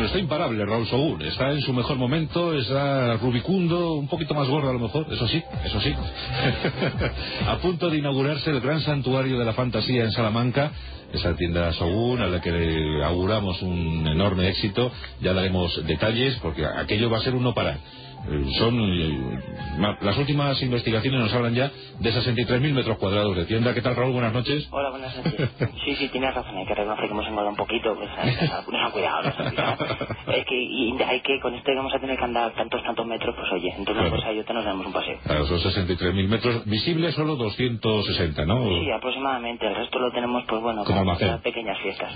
está imparable Raúl Sogún, está en su mejor momento, está rubicundo, un poquito más gordo a lo mejor, eso sí. A punto de inaugurarse el gran santuario de la fantasía en Salamanca, esa tienda Sogún a la que le auguramos un enorme éxito. Ya daremos detalles porque aquello va a ser un no parar. Las últimas investigaciones nos hablan ya de 63.000 metros cuadrados de tienda. ¿Qué tal, Raúl? Buenas noches. Hola, buenas noches. Sí, tienes razón, hay que reconocer que hemos engordado un poquito, pues nos han cuidado, es que y hay que, con esto que vamos a tener que andar tantos metros, pues oye, entre una cosa y otra nos damos un paseo. Claro, son 63.000 metros, visibles solo 260, ¿no? Sí, aproximadamente, el resto lo tenemos, pues bueno, como para pequeñas fiestas.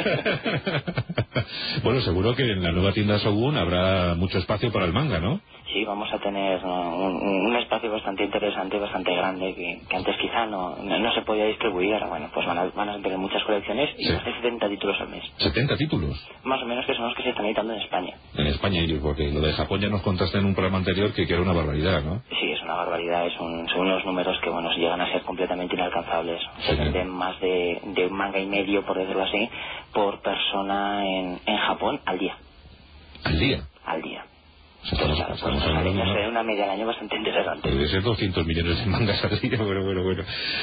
Bueno, seguro que en la nueva tienda Sogún habrá mucho espacio para el manga, ¿no? Sí, vamos a tener un espacio bastante interesante, bastante grande, que antes quizá no se podía distribuir. Ahora, bueno, pues van a tener muchas colecciones y más de 70 títulos al mes. ¿70 títulos? Más o menos, que son los que se están editando en España. En España, porque lo de Japón ya nos contaste en un programa anterior que era una barbaridad, ¿no? Sí, es una barbaridad, son unos números que, bueno, llegan a ser completamente inalcanzables. Se venden más de un manga y medio, por decirlo así, por persona en Japón al día. ¿Al día? Al día. Estamos hablando de una media al año bastante interesante. Debe ser 200 millones de mangas al día, bueno.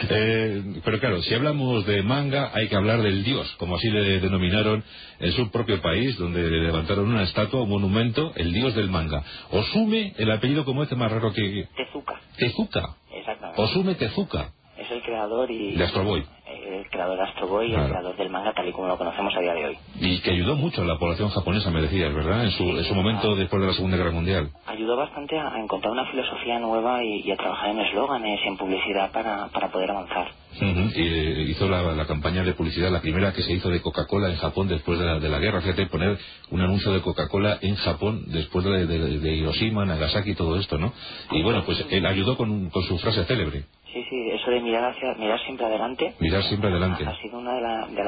Pero claro, si hablamos de manga, hay que hablar del dios, como así le denominaron en su propio país, donde le levantaron una estatua, un monumento, el dios del manga. Osume, el apellido como este más raro que... Tezuka. Tezuka. Exactamente. Osume Tezuka. Es el creador de Astro Boy. El creador de Astro Boy y el creador del manga tal y como lo conocemos a día de hoy. Y que ayudó mucho a la población japonesa, me decías, ¿verdad? En su momento después de la Segunda Guerra Mundial. Ayudó bastante a encontrar una filosofía nueva y a trabajar en eslóganes y en publicidad para poder avanzar. Y hizo la campaña de publicidad, la primera que se hizo de Coca-Cola en Japón después de la guerra. Fíjate, poner un anuncio de Coca-Cola en Japón después de Hiroshima, Nagasaki y todo esto, ¿no? Y bueno, pues él ayudó con su frase célebre. Sí, eso de mirar siempre adelante. Mirar siempre adelante. Ha sido una de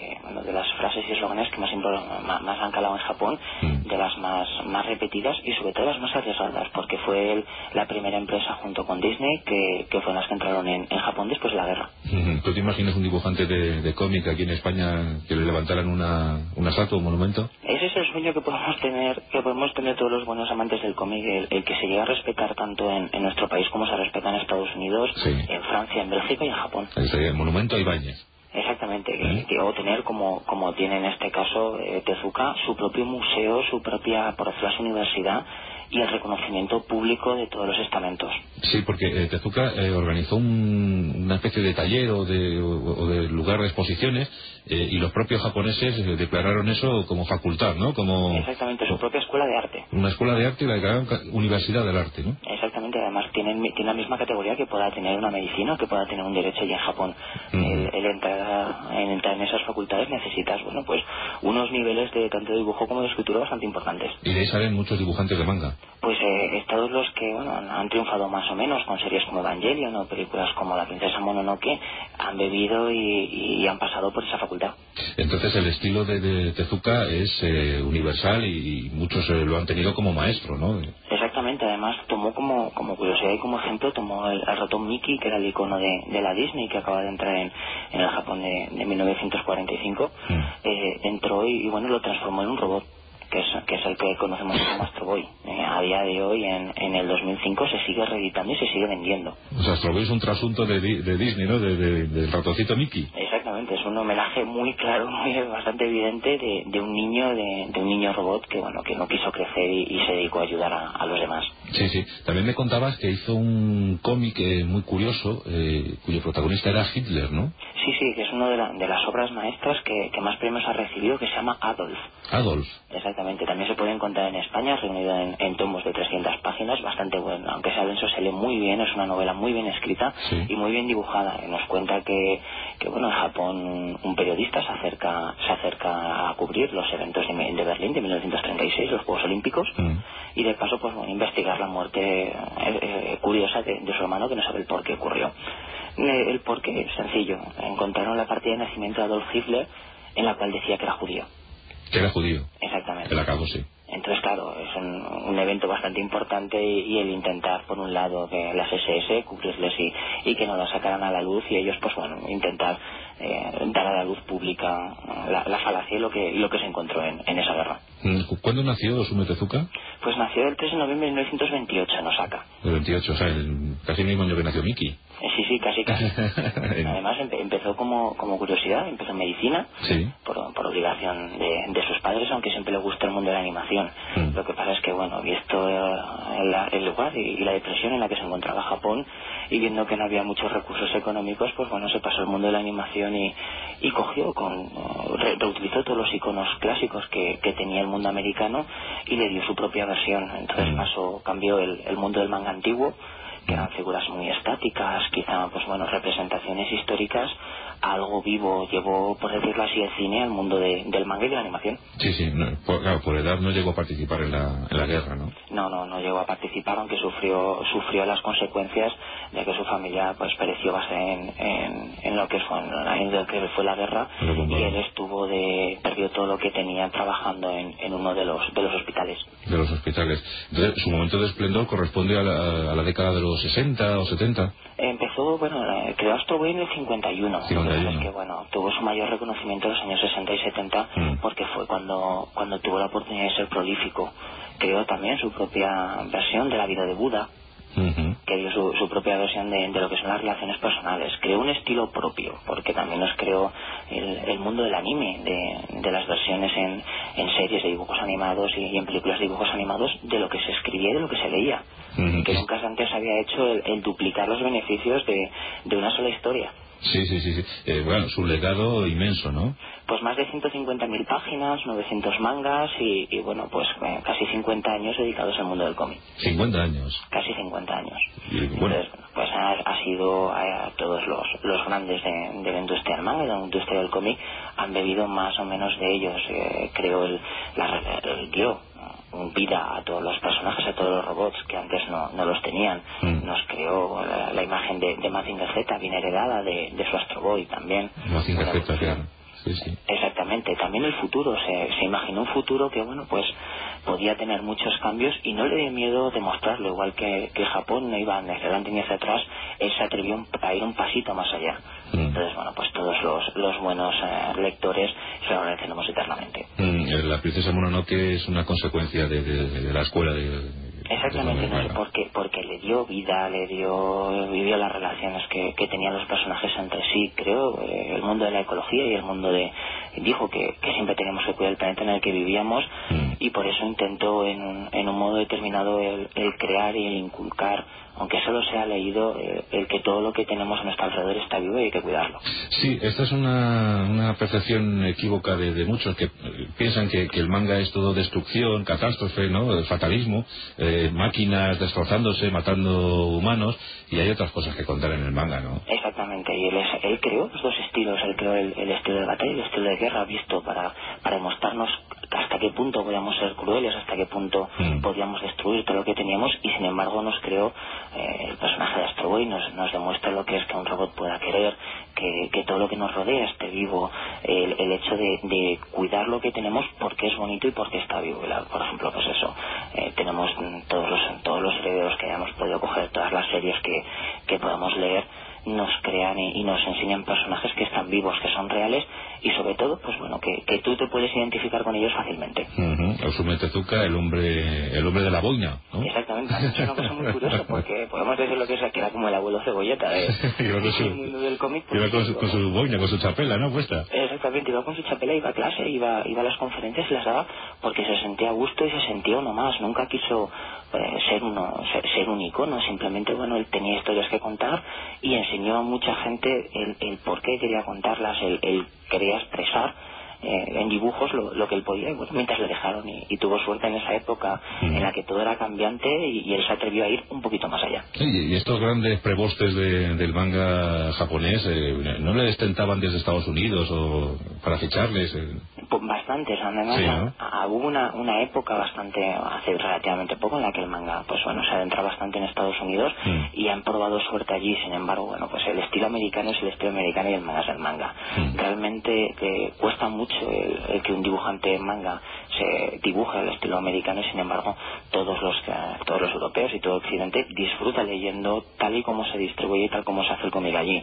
las frases y eslóganes que más han calado en Japón, de las más repetidas y sobre todo las más arriesgadas, porque fue la primera empresa junto con Disney que fueron las que entraron en Japón después de la guerra. ¿Tú te imaginas un dibujante de cómic aquí en España que le levantaran una estatua, un monumento? Ese es el sueño que podemos tener todos los buenos amantes del cómic, el que se llegue a respetar tanto en nuestro país como se respeta en Estados Unidos, en Francia, en Bélgica y en Japón. El monumento a Ibáñez. Exactamente, o tener como tiene en este caso Tezuka, su propio museo, su propia, por decirlo así, universidad y el reconocimiento público de todos los estamentos. Sí, porque Tezuka organizó una especie de taller o de lugar de exposiciones y los propios japoneses declararon eso como facultad, ¿no? Exactamente, su propia escuela de arte. Una escuela de arte y la declararon Universidad del Arte, ¿no? Exactamente, además tiene la misma categoría que pueda tener una medicina o que pueda tener un derecho, y en Japón el entrar en esas facultades necesitas, bueno, pues unos niveles de tanto de dibujo como de escritura bastante importantes. Y de ahí salen muchos dibujantes de manga. Pues todos los que, bueno, han triunfado más o menos con series como Evangelion o películas como La princesa Mononoke, han bebido y han pasado por esa facultad. Entonces el estilo de Tezuka es universal y muchos lo han tenido como maestro, ¿no? Exactamente, además tomó como curiosidad y como ejemplo tomó el ratón Mickey, que era el icono de la Disney, que acaba de entrar en el Japón de 1945, entró y bueno, lo transformó en un robot, que es el que conocemos como Astro Boy. A día de hoy, en el 2005, se sigue reeditando y se sigue vendiendo. O sea, Astro Boy es un trasunto de Disney, ¿no? Del ratoncito Mickey. Exactamente, es un homenaje muy claro, bastante evidente de un niño robot que no quiso crecer y se dedicó a ayudar a los demás. Sí. También me contabas que hizo un cómic muy curioso, cuyo protagonista era Hitler, ¿no? Sí, que es una de las obras maestras que más premios ha recibido, que se llama Adolf. Adolf. Exactamente, también se puede encontrar en España, reunido en tomos de 300 páginas, bastante bueno, aunque sea denso, se lee muy bien, es una novela muy bien escrita y muy bien dibujada. Nos cuenta que bueno, en Japón un periodista se acerca a cubrir los eventos de Berlín de 1936, los Juegos Olímpicos, y de paso pues investigar la muerte curiosa de su hermano, que no sabe el por qué ocurrió. El porqué es sencillo. Encontraron la partida de nacimiento de Adolf Hitler, en la cual decía que era judío. Que era judío. Exactamente. El acabo, sí. Entonces, claro, es un evento bastante importante y el intentar, por un lado, que las SS cubrirles y que no lo sacaran a la luz y ellos, pues bueno, intentar dar a la luz pública la falacia y lo que se encontró en esa guerra. ¿Cuándo nació Osume Tezuka? Pues nació el 3 de noviembre de 1928 en Osaka. El 28, o sea, casi el mismo año que nació Miki. Sí, casi. Además empezó como curiosidad, empezó en medicina, sí. por obligación de sus padres, aunque siempre le gustó el mundo de la animación. Lo que pasa es que, bueno, visto el lugar y la depresión en la que se encontraba Japón, y viendo que no había muchos recursos económicos, pues bueno, se pasó al mundo de la animación y cogió, reutilizó todos los iconos clásicos que tenía el mundo americano y le dio su propia versión. Entonces cambió el mundo del manga antiguo, que eran figuras muy estáticas, quizá, pues bueno, representaciones históricas, a algo vivo. Llevó, por decirlo así, el cine al mundo del manga y de la animación. Sí, no, por edad no llegó a participar en la guerra, ¿no? No llegó a participar, aunque sufrió las consecuencias de que su familia pues pereció en lo que fue la guerra, y él perdió todo lo que tenía trabajando en uno de los hospitales. De los hospitales. Entonces, su momento de esplendor corresponde a la década de los 60 o 70. Empezó, creó Astro Boy en el 51. Lo que pasa es que, tuvo su mayor reconocimiento en los años 60 y 70 porque fue cuando tuvo la oportunidad de ser prolífico. Creó también su propia versión de la vida de Buda. Creó su propia versión de lo que son las relaciones personales. Creó un estilo propio, porque también nos creó el mundo del anime, de las versiones en series de dibujos animados y en películas de dibujos animados, de lo que se escribía y de lo que se leía. Que nunca antes había hecho el duplicar los beneficios de una sola historia. Sí. Su legado inmenso, ¿no? Pues más de 150.000 páginas, 900 mangas y casi 50 años dedicados al mundo del cómic. 50 años. Casi 50 años. Entonces, pues ha sido a todos los grandes de la industria del manga y de la industria del cómic han bebido más o menos de ellos. Creó dio vida a todos los personajes, a todos los robots que antes no los tenían. Nos creó la imagen de Mazinger Z, bien heredada de su Astro Boy también. Mazinger Z, claro. Sí. Exactamente. También el futuro, se imaginó un futuro que podía tener muchos cambios y no le dio miedo demostrarlo. Igual que Japón no iba ni hacia adelante ni hacia atrás, él se atrevió a ir un pasito más allá. Entonces, pues todos los buenos lectores se lo agradeceremos eternamente. La princesa Mononoke es una consecuencia de la escuela Exactamente, porque le dio vida, vivió las relaciones que tenían los personajes entre sí. Creó el mundo de la ecología y el mundo dijo que siempre teníamos que cuidar el planeta en el que vivíamos, y por eso intentó en un modo determinado el crear y el inculcar, aunque solo sea leído, el que todo lo que tenemos a nuestro alrededor está vivo y hay que cuidarlo. Sí, esta es una percepción equívoca de muchos que piensan que el manga es todo destrucción, catástrofe, ¿no? El fatalismo, máquinas destrozándose, matando humanos, y hay otras cosas que contar en el manga, ¿no? Exactamente, y él creó los dos estilos. Él creó el estilo de batalla y el estilo de guerra, visto para demostrarnos hasta qué punto podíamos ser crueles, hasta qué punto podíamos destruir todo lo que teníamos, y sin embargo nos creó el personaje de Astro Boy, nos demuestra lo que es que un robot pueda querer, que todo lo que nos rodea esté vivo, el hecho de cuidar lo que tenemos porque es bonito y porque está vivo. Por ejemplo, pues eso, tenemos todos los herederos que hayamos podido coger, todas las series que podamos leer, nos crean y nos enseñan personajes que están vivos, que son reales, y sobre todo, que tú te puedes identificar con ellos fácilmente. Osume Tezuka, el hombre de la boina, ¿no? Exactamente. Es una cosa muy curiosa, porque podemos decir lo que era como el abuelo Cebolleta del mundo del cómic. Iba con su boina, con su chapela, ¿no? Puesta. Exactamente, iba con su chapela, iba a clase, iba a las conferencias y las daba porque se sentía a gusto y se sentía uno más. Nunca quiso ser un icono, simplemente él tenía historias que contar y enseñó a mucha gente el por qué quería contarlas, el quería expresar en dibujos lo que él podía, mientras le dejaron, y tuvo suerte en esa época en la que todo era cambiante, y él se atrevió a ir un poquito más allá. Sí, y estos grandes prebostes del manga japonés no le tentaban desde Estados Unidos o para ficharles. Bastantes, además sí, ¿no? Hubo una época hace relativamente poco en la que el manga pues bueno se adentra bastante en Estados Unidos y han probado suerte allí. Sin embargo, bueno, pues el estilo americano es el estilo americano y el manga es el manga. Realmente cuesta mucho el que un dibujante de manga se dibuje al estilo americano, y sin embargo todos los europeos y todo Occidente disfruta leyendo tal y como se distribuye y tal como se hace el cómic allí,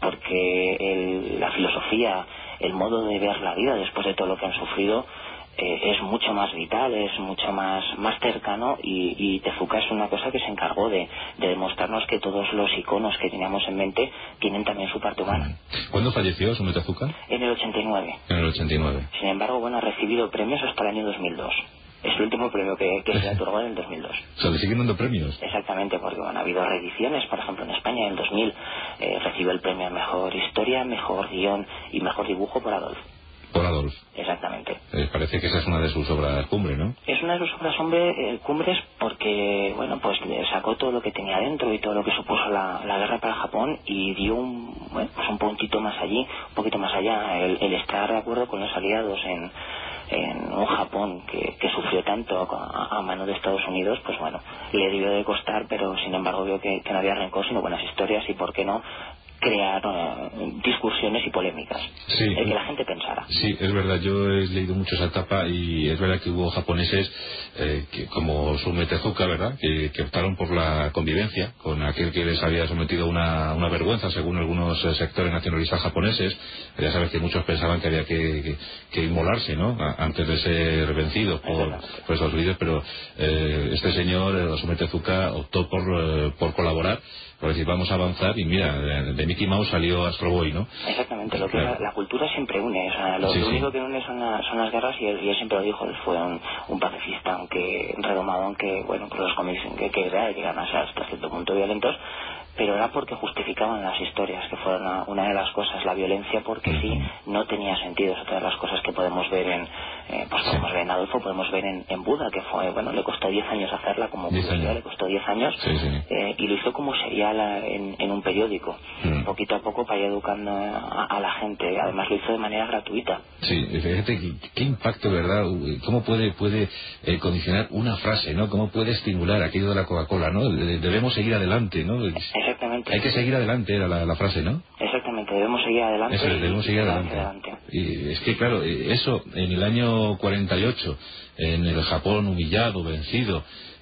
porque la filosofía, el modo de ver la vida después de todo lo que han sufrido es mucho más vital, es mucho más cercano, y Tezuka es una cosa que se encargó de demostrarnos que todos los iconos que teníamos en mente tienen también su parte humana. ¿Cuándo falleció Osamu Tezuka? En el 89. En el 89. Sin embargo, bueno, ha recibido premios hasta el año 2002. Es el último premio que se le otorgó en el 2002. O sea, ¿le siguen dando premios? Exactamente, porque bueno, ha habido reediciones. Por ejemplo, en España en el 2000 recibió el premio a Mejor Historia, Mejor Guión y Mejor Dibujo por Adolf. Por Adolf. Exactamente. Parece que esa es una de sus obras cumbre, ¿no? Es una de sus obras cumbres porque, bueno, pues le sacó todo lo que tenía dentro y todo lo que supuso la guerra para Japón, y dio un puntito más allí, un poquito más allá, el estar de acuerdo con los aliados en un Japón que sufrió tanto a mano de Estados Unidos. Pues bueno, le debió de costar, pero sin embargo vio que no había rencor sino buenas historias, y por qué no crear discusiones y polémicas, sí, el que la gente pensara. Sí, es verdad, yo he leído mucho esa etapa, y es verdad que hubo japoneses como Osamu Tezuka, ¿verdad?, que optaron por la convivencia con aquel que les había sometido a una vergüenza, según algunos sectores nacionalistas japoneses. Ya sabes que muchos pensaban que había que inmolarse, ¿no?, antes de ser vencidos por Estados Unidos, pero este señor, Osamu Tezuka, optó por colaborar, por decir, vamos a avanzar, y mira, de Mickey Mouse salió Astro Boy, ¿no? Exactamente, lo que la cultura siempre une, o sea, lo único que une son las guerras, y él siempre lo dijo, él fue un pacifista, aunque redomado, aunque, bueno, por los cómics que llegan a ser hasta cierto punto violentos, pero era porque justificaban las historias, que fueron una de las cosas, la violencia, porque sí, no tenía sentido. Es otra de las cosas que podemos ver podemos ver en Adolfo, podemos ver en Buda, que fue, bueno, le costó 10 años hacerla como curiosidad, le costó 10 años, y lo hizo como serial en un periódico, poquito a poco, para ir educando a la gente. Además lo hizo de manera gratuita. Sí, fíjate qué impacto, ¿verdad? Cómo puede condicionar una frase, ¿no? Cómo puede estimular aquello de la Coca-Cola, ¿no? Debemos seguir adelante, ¿no? Exactamente. Hay que seguir adelante, era la frase, ¿no? Exactamente, debemos seguir adelante. Eso, debemos seguir adelante. Y es que, claro, eso en el año 48, en el Japón humillado, vencido,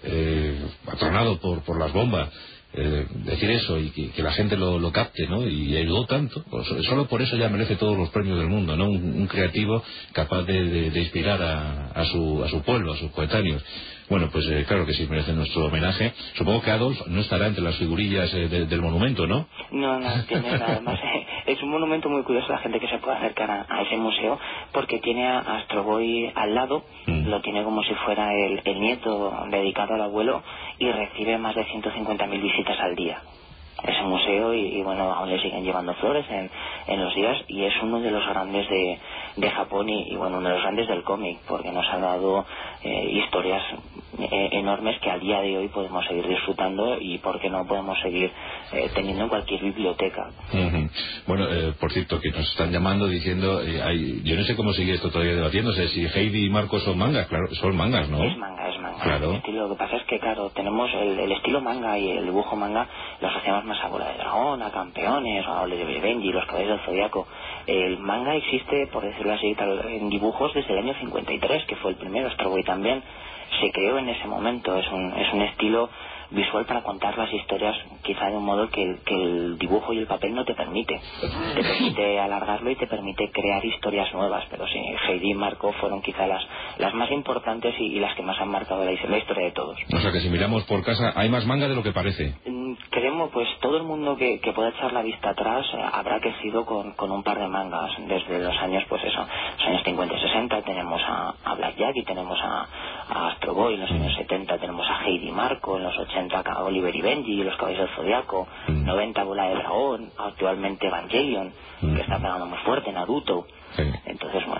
atronado por las bombas, decir eso y que la gente lo capte, ¿no? Y ayudó tanto, pues solo por eso ya merece todos los premios del mundo, ¿no? Un creativo capaz de inspirar a su pueblo, a sus coetáneos. Bueno, pues claro que sí merece nuestro homenaje. Supongo que Adolf no estará entre las figurillas del monumento, ¿no? No, tiene además es un monumento muy curioso, la gente que se puede acercar a ese museo, porque tiene a Astro Boy al lado, lo tiene como si fuera el nieto dedicado al abuelo, y recibe más de 150.000 visitas al día ese museo, y bueno, aún le siguen llevando flores en los días, y es uno de los grandes de Japón, y bueno, uno de los grandes del cómic, porque nos ha dado historias enormes que al día de hoy podemos seguir disfrutando, y por qué no podemos seguir teniendo en cualquier biblioteca. Bueno, por cierto, que nos están llamando diciendo, yo no sé cómo sigue esto todavía debatiéndose, si Heidi y Marco son mangas. Claro, son mangas, ¿no? Es manga. Claro. Lo que pasa es que, claro, tenemos el estilo manga y el dibujo manga, lo asociamos más a Bola de Dragón, a Campeones, a Oliver Benji, los Caballeros del Zodiaco. El manga existe, por decirlo así, en dibujos desde el año 53, que fue el primero. Astro Boy también se creó en ese momento. Es un estilo visual para contar las historias, quizá de un modo que el dibujo y el papel no te permite. Te permite alargarlo y te permite crear historias nuevas, pero sí, Heidi y Marco fueron quizá las más importantes y las que más han marcado la historia de todos. O sea que si miramos por casa hay más manga de lo que parece. Creemos, pues todo el mundo que pueda echar la vista atrás habrá crecido con un par de mangas desde los años, pues eso, los años 50 y 60 tenemos a Black Jack y tenemos a Astro Boy. En los años 70 tenemos a Heidi y Marco, en los 80 a Oliver y Benji, los Caballeros del Zodiaco, 90 Bola de Dragón, actualmente Evangelion, que está pegando muy fuerte, Naruto. Entonces, bueno, pues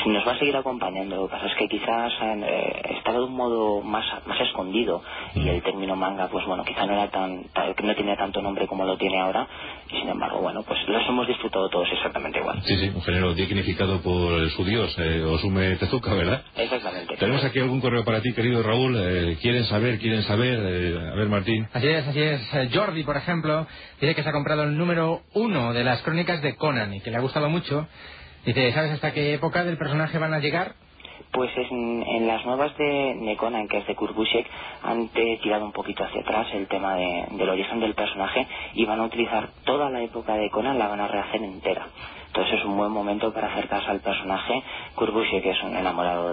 nos va a seguir acompañando. Lo que pasa es que quizás estaba de un modo más escondido, y el término manga, pues bueno, quizá no tenía tanto nombre como lo tiene ahora, y sin embargo, bueno, pues los hemos disfrutado todos exactamente igual. Sí, un género dignificado por su dios, Osume Tezuka, ¿verdad? Exactamente. Tenemos aquí algún correo para ti, querido Raúl. ¿Quieren saber? A ver, Martín. Así es. Jordi, por ejemplo, dice que se ha comprado el número 1 de las crónicas de Conan y que le ha gustado mucho. Dice, ¿sabes hasta qué época del personaje van a llegar? Pues en las nuevas de Conan, que es de Kurt Busiek, han tirado un poquito hacia atrás el tema del origen del personaje, y van a utilizar toda la época de Conan, la van a rehacer entera. Entonces es un buen momento para acercarse al personaje. Kurt Busiek es un enamorado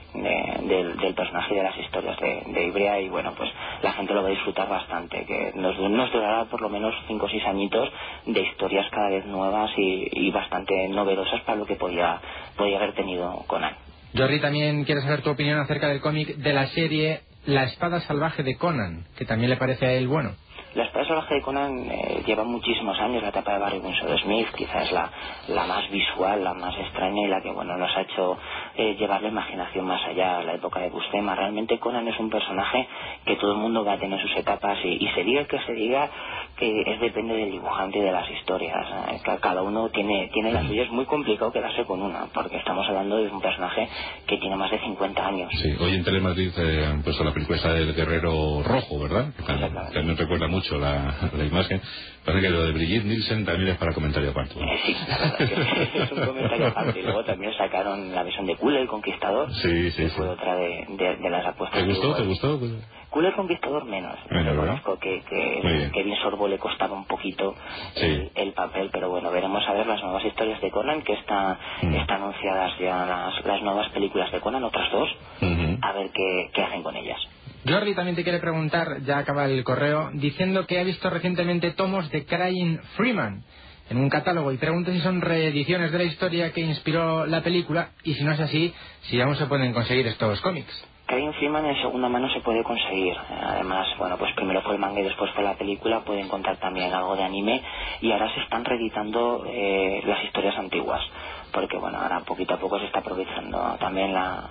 del personaje y de las historias de Ibrea, y bueno, pues la gente lo va a disfrutar bastante, que nos durará por lo menos 5 o 6 añitos de historias cada vez nuevas y bastante novedosas para lo que podía haber tenido Conan. Jordi también quiere saber tu opinión acerca del cómic de la serie La Espada Salvaje de Conan, que también le parece a él bueno. La Espada Salvaje de Conan lleva muchísimos años. La etapa de Barry Windsor Smith quizás es la más visual, la más extraña, y la que bueno nos ha hecho llevar la imaginación más allá. La época de Buscema. Realmente Conan es un personaje que todo el mundo va a tener sus etapas, y se diga que se diga que depende del dibujante y de las historias. Cada uno tiene la suya. Es muy complicado quedarse con una, porque estamos hablando de un personaje que tiene más de 50 años. Sí, hoy en Telemadrid han puesto la película esa del Guerrero Rojo, ¿verdad? También recuerda mucho la imagen. Parece que lo de Brigitte Nielsen también es para comentario aparte. Sí, la verdad que es un comentario aparte. Y luego también sacaron la versión de Kule el Conquistador. Sí. Fue otra de las apuestas. ¿Te gustó? Kule el Conquistador menos. Reconozco que Kevin Sorbo le costaba un poquito el papel, pero bueno, veremos a ver las nuevas historias de Conan, que están anunciadas ya las nuevas películas de Conan, otras 2, a ver qué hacen con ellas. Jordi también te quiere preguntar, ya acaba el correo, diciendo que ha visto recientemente tomos de Crying Freeman en un catálogo, y pregunta si son reediciones de la historia que inspiró la película, y si no es así, si aún se pueden conseguir estos cómics. Crying Freeman en segunda mano se puede conseguir. Además, bueno, pues primero fue el manga y después fue la película. Pueden contar también algo de anime, y ahora se están reeditando las historias antiguas, porque bueno, ahora poquito a poco se está aprovechando también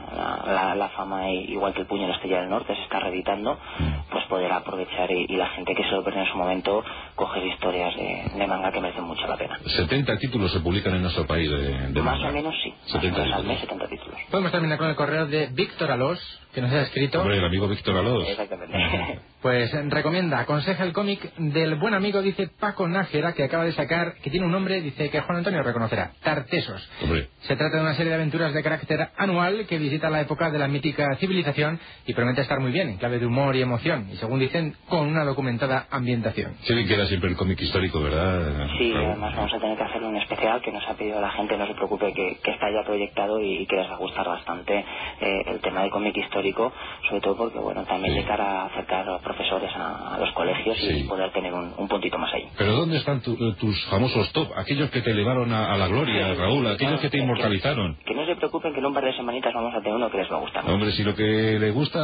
la fama, igual que el Puño de la Estrella del Norte se está reeditando, pues poder aprovechar y la gente que se lo perdió en su momento coger historias de manga que merecen mucho la pena. 70 títulos se publican en nuestro país de más manga. O menos sí, 70 al mes 70 títulos. Podemos terminar con el correo de Víctor Alós, que nos ha escrito. Hombre, el amigo Víctor Alós. Exactamente. Pues recomienda, aconseja el cómic del buen amigo, dice Paco Nájera, que acaba de sacar, que tiene un nombre, dice que Juan Antonio reconocerá, Tartesos. Hombre. Se trata de una serie de aventuras de carácter anual que visita la época de la mítica civilización y promete estar muy bien, en clave de humor y emoción, y según dicen, con una documentada ambientación. Sí, bien queda siempre el cómic histórico, ¿verdad? Sí, además vamos a tener que hacer un especial que nos ha pedido la gente, no se preocupe, que está ya proyectado y que les va a gustar bastante el tema de cómic histórico, sobre todo porque, bueno, también de cara a acercar a profesores a los colegios y poder tener un puntito más ahí. Pero ¿dónde están tus famosos top? Aquellos que te elevaron a la gloria, Raúl, aquellos que te inmortalizaron. Que no se preocupen, que en un par de semanitas vamos a tener uno que les va a gustar. Hombre, si lo que le gusta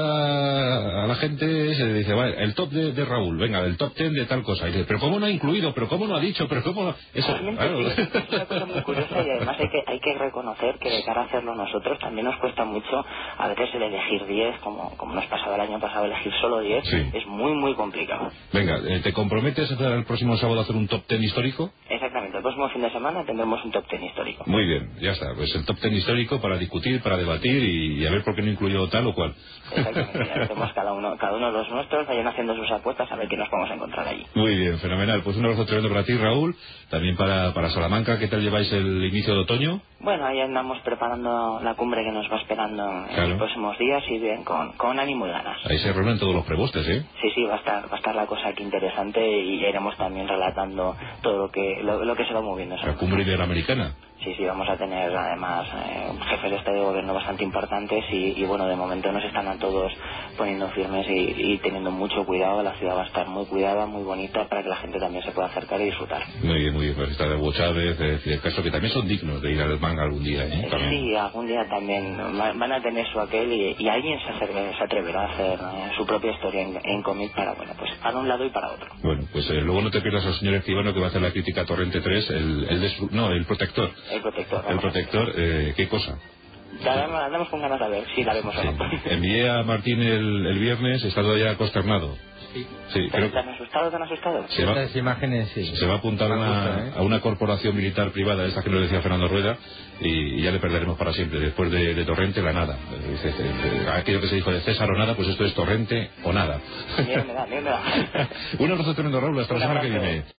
a la gente es, dice, vale, el top de Raúl, venga, el top 10 de tal cosa. Y dice, pero ¿cómo no ha incluido? ¿Pero cómo no ha dicho? ¿Pero cómo no? Eso, claro. Sí, es una cosa muy curiosa, y además hay que reconocer que de cara a hacerlo nosotros también nos cuesta mucho a veces el elegir 10, como nos pasaba el año pasado, elegir solo 10, es muy complicado. Venga, ¿te comprometes el próximo sábado a hacer un top 10 histórico? Exactamente, el próximo fin de semana tendremos un top 10 histórico. Muy bien, ya está, pues el top 10 histórico para discutir, para debatir y a ver por qué no incluyó tal o cual. Exactamente, ya hacemos cada uno de los nuestros, vayan haciendo sus apuestas a ver qué nos podemos encontrar allí. Muy bien, fenomenal, pues un abrazo tremendo para ti, Raúl, también para Salamanca. ¿Qué tal lleváis el inicio de otoño? Bueno, ahí andamos preparando la cumbre que nos va esperando en los próximos días, y bien, con ánimo y ganas. Ahí se reúnen todos los prebostes, ¿eh? Sí, va a estar la cosa aquí interesante, y iremos también relatando todo lo que se va moviendo. La cumbre iberoamericana. Sí, vamos a tener además jefes de Estado y de Gobierno bastante importantes, y bueno, de momento nos están a todos poniendo firmes y teniendo mucho cuidado. La ciudad va a estar muy cuidada, muy bonita, para que la gente también se pueda acercar y disfrutar. Muy bien, pues está de Hugo Chávez, Fidel Castro, que también son dignos de ir al manga algún día, ¿eh? Sí, algún día también van a tener su aquel, y alguien se atreverá a hacer su propia historia en cómic para un lado y para otro. Bueno, pues luego no te pierdas al señor Escribano, que va a hacer la crítica a Torrente 3, el Protector. El Protector. El Protector, ¿qué cosa? Andamos con ganas de ver si la vemos o no. Envié a Martín el viernes, está todavía consternado. Sí, ¿Tan asustado? Estas imágenes, sí. Se va a apuntar a una corporación militar privada, esta que nos decía Fernando Rueda, y ya le perderemos para siempre. Después de Torrente, la nada. Aquello que se dijo de César o nada, pues esto es Torrente o nada. Bien me da. Un abrazo tremendo, Raúl, hasta la semana que viene.